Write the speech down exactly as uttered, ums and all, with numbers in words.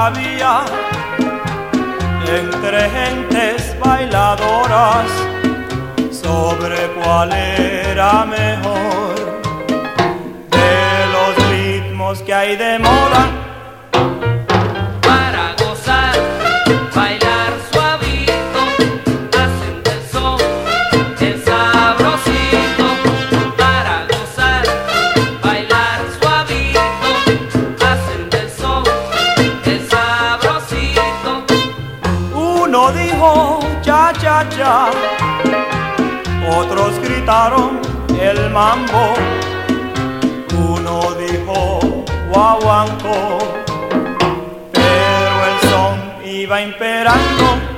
había entre gentes bailadoras sobre cuál era mejor de los ritmos que hay de moda. Para gozar, bailar suavito, hacen del son el sabrosito. Para gozar, bailar suavito, hacen del son el sabrosito. Uno dijo cha cha cha, otros gritaron el mambo. Uno dijo guaguancó, pero el son iba imperando.